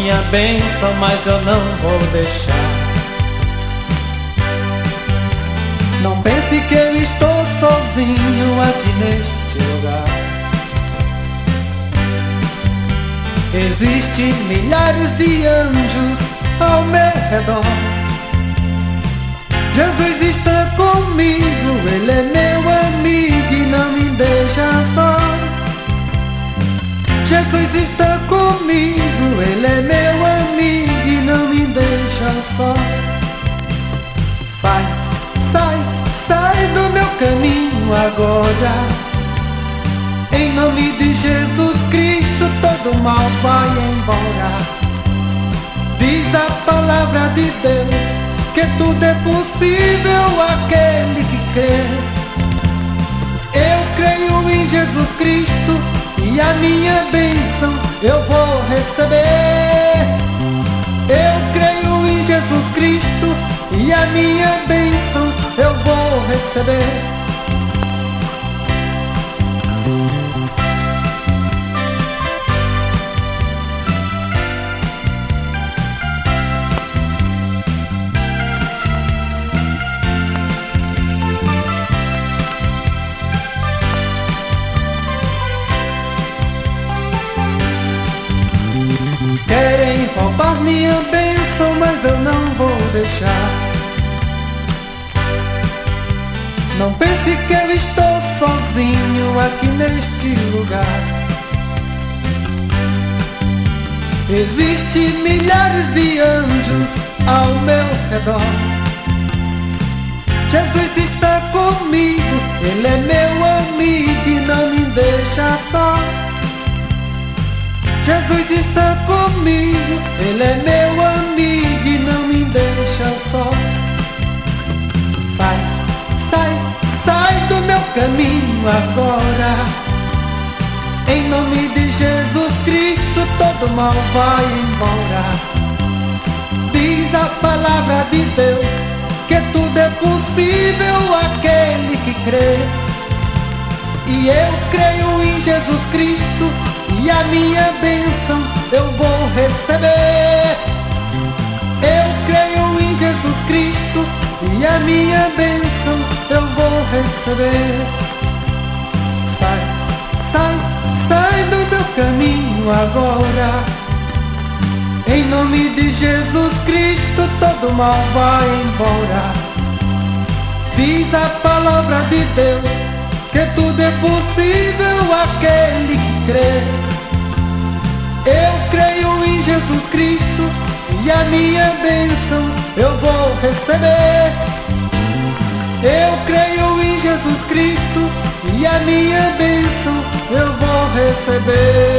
minha bênção, mas eu não vou deixar. Não pense que eu estou sozinho aqui neste lugar. Existem milhares de anjos ao meu redor. Jesus está comigo, Ele é meu amigo e não me deixa só. Jesus está comigo, Ele é meu amigo e não me deixa só. Sai, sai, sai do meu caminho agora. Em nome de Jesus Cristo, todo mal vai embora. Diz a palavra de Deus que tudo é possível àquele que crê. Eu creio em Jesus Cristo e a minha bênção eu vou receber. Eu creio em Jesus Cristo e a minha bênção eu vou receber. Querem roubar minha bênção, mas eu não vou deixar. Não pense que eu estou sozinho aqui neste lugar. Existem milhares de anjos ao meu redor. Jesus está comigo, Ele é meu amigo e não me deixa só. Jesus está comigo, Ele é meu amigo e não me deixa só. Sai, sai, sai do meu caminho agora. Em nome de Jesus Cristo, todo mal vai embora. Diz a palavra de Deus que tudo é possível àquele que crê. E eu creio em Jesus Cristo e a minha bênção eu vou receber. Eu creio em Jesus Cristo e a minha bênção eu vou receber. Sai, sai, sai do meu caminho agora. Em nome de Jesus Cristo, todo mal vai embora. Diz a palavra de Deus que tudo é possível àquele que crê. Eu creio em Jesus Cristo e a minha bênção eu vou receber. Eu creio em Jesus Cristo e a minha bênção eu vou receber.